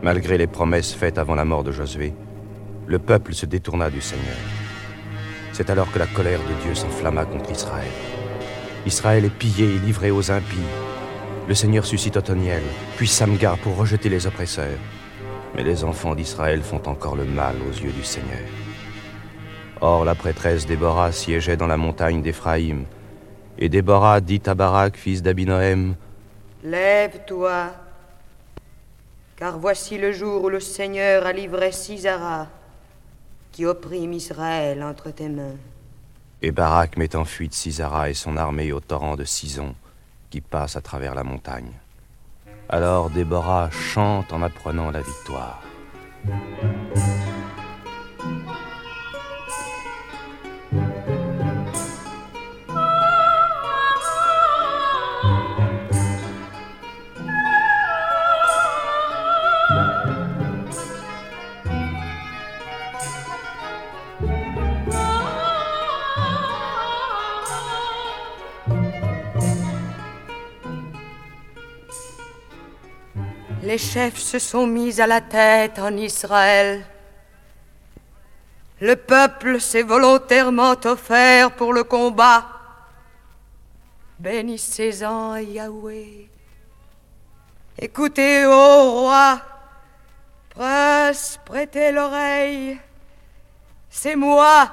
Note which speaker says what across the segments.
Speaker 1: Malgré les promesses faites avant la mort de Josué, le peuple se détourna du Seigneur. C'est alors que la colère de Dieu s'enflamma contre Israël. Israël est pillé et livré aux impies. Le Seigneur suscite Othniel, puis Samgar pour rejeter les oppresseurs. Mais les enfants d'Israël font encore le mal aux yeux du Seigneur. Or, la prêtresse Déborah siégeait dans la montagne d'Éphraïm. Et Déborah dit à Barak, fils d'Abinoëm, «
Speaker 2: Lève-toi, car voici le jour où le Seigneur a livré Sisera, qui opprime Israël entre tes mains. »
Speaker 1: Et Barak met en fuite Sisera et son armée au torrent de Sison, qui passe à travers la montagne. Alors Déborah chante en apprenant la victoire.
Speaker 2: Les chefs se sont mis à la tête en Israël. Le peuple s'est volontairement offert pour le combat. Bénissez-en, Yahweh. Écoutez, ô roi, prince, prêtez l'oreille. C'est moi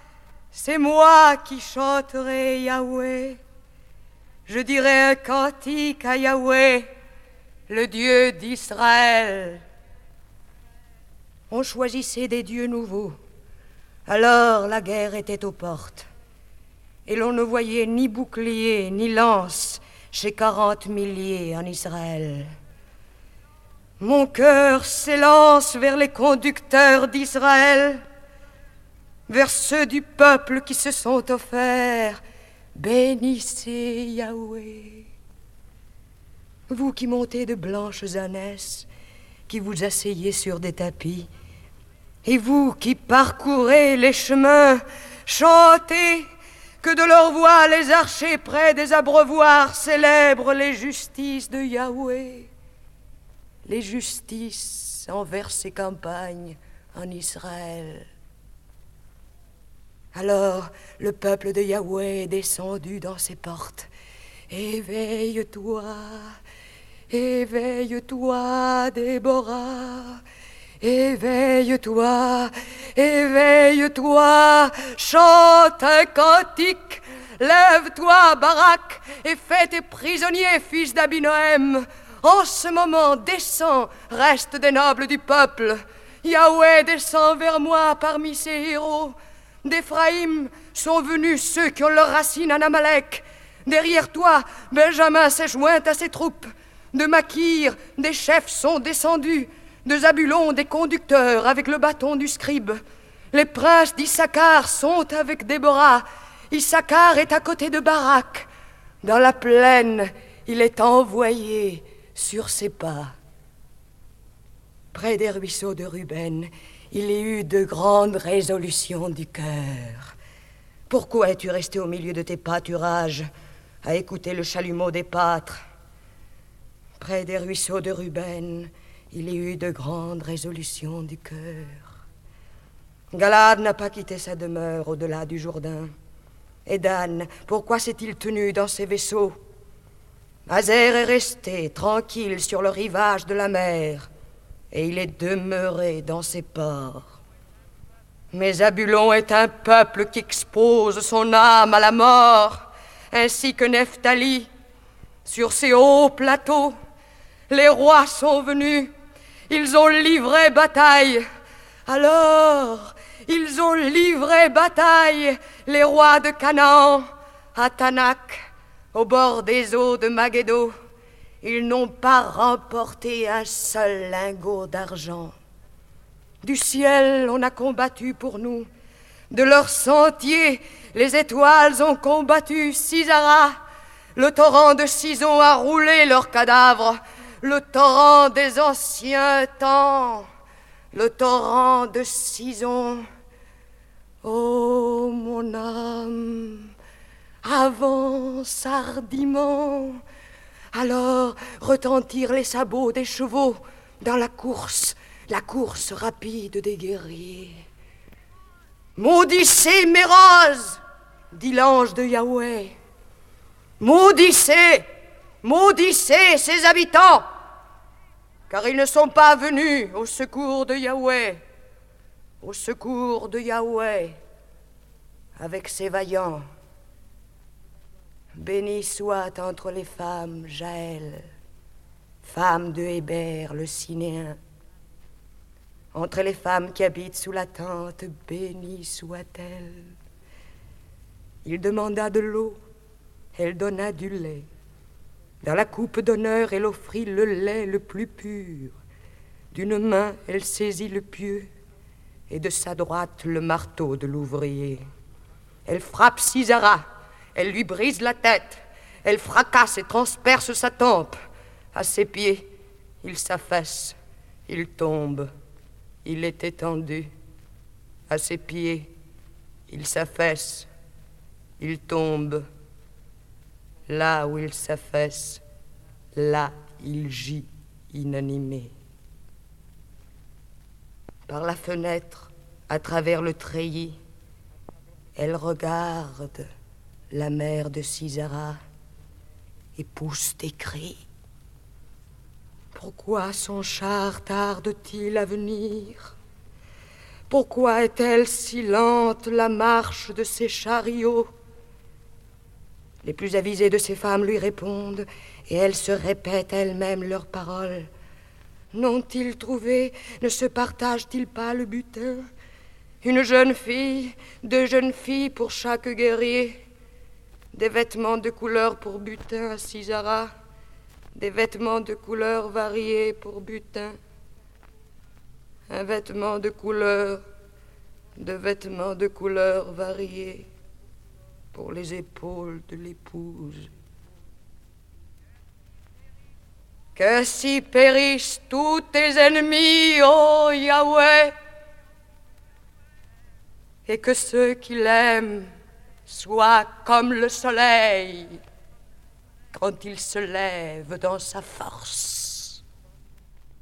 Speaker 2: qui chanterai Yahweh. Je dirai un cantique à Yahweh, le Dieu d'Israël. On choisissait des dieux nouveaux. Alors la guerre était aux portes. Et l'on ne voyait ni bouclier, ni lance chez 40 milliers en Israël. Mon cœur s'élance vers les conducteurs d'Israël, vers ceux du peuple qui se sont offerts. Bénissez Yahweh. Vous qui montez de blanches ânesses, qui vous asseyez sur des tapis, et vous qui parcourez les chemins, chantez que de leur voix les archers près des abreuvoirs célèbrent les justices de Yahweh, les justices envers ses campagnes en Israël. Alors le peuple de Yahweh est descendu dans ses portes. Éveille-toi, éveille-toi, Déborah. Éveille-toi, éveille-toi, chante un cantique. Lève-toi, Barak, et fais tes prisonniers, fils d'Abinoëm. En ce moment, descends, reste des nobles du peuple. Yahweh descend vers moi parmi ses héros. D'Éphraïm sont venus ceux qui ont leur racine en Amalek. Derrière toi, Benjamin s'est joint à ses troupes. De Makir, des chefs sont descendus. De Zabulon, des conducteurs avec le bâton du scribe. Les princes d'Issachar sont avec Déborah. Issachar est à côté de Barak. Dans la plaine, il est envoyé sur ses pas. Près des ruisseaux de Ruben, il y eut de grandes résolutions du cœur. Pourquoi es-tu resté au milieu de tes pâturages, à écouter le chalumeau des pâtres? Près des ruisseaux de Ruben, il y eut de grandes résolutions du cœur. Galad n'a pas quitté sa demeure au-delà du Jourdain. Et Dan, pourquoi s'est-il tenu dans ses vaisseaux? Hazer est resté tranquille sur le rivage de la mer, et il est demeuré dans ses ports. Mais Zabulon est un peuple qui expose son âme à la mort, ainsi que Nephtali. Sur ces hauts plateaux, les rois sont venus, ils ont livré bataille. Alors, ils ont livré bataille, les rois de Canaan, à Tanak, au bord des eaux de Maghédo. Ils n'ont pas remporté un seul lingot d'argent. Du ciel, on a combattu pour nous. De leurs sentiers, les étoiles ont combattu Sisera. Le torrent de Sison a roulé leurs cadavres. Le torrent des anciens temps. Le torrent de Sison. Ô mon âme, avance hardiment. Alors retentirent les sabots des chevaux. dans la course rapide des guerriers. Maudissez Méroz, dit l'ange de Yahweh. Maudissez ses habitants, car ils ne sont pas venus au secours de Yahweh, avec ses vaillants. Béni soit entre les femmes Jaël, femme de Héber le Sinéen. Entre les femmes qui habitent sous la tente, bénie soit-elle. Il demanda de l'eau, elle donna du lait. Dans la coupe d'honneur, elle offrit le lait le plus pur. D'une main, elle saisit le pieu, et de sa droite le marteau de l'ouvrier. Elle frappe Sisera, elle lui brise la tête, elle fracasse et transperce sa tempe. À ses pieds, il s'affaisse, il tombe, il est étendu. À ses pieds, il s'affaisse, il tombe. Là où il s'affaisse, là il gît inanimé. Par la fenêtre, à travers le treillis, elle regarde la mère de Sisera et pousse des cris. Pourquoi son char tarde-t-il à venir? Pourquoi est-elle si lente la marche de ses chariots? Les plus avisées de ces femmes lui répondent, et elles se répètent elles-mêmes leurs paroles. N'ont-ils trouvé, ne se partagent-ils pas le butin? Une jeune fille, 2 jeunes filles pour chaque guerrier, des vêtements de couleur pour butin à Sisera, des vêtements de couleurs variées pour butin, un vêtement de couleur, 2 vêtements de couleurs variées pour les épaules de l'épouse. Que si périssent tous tes ennemis, ô Yahweh, et que ceux qui l'aiment soient comme le soleil quand il se lève dans sa force.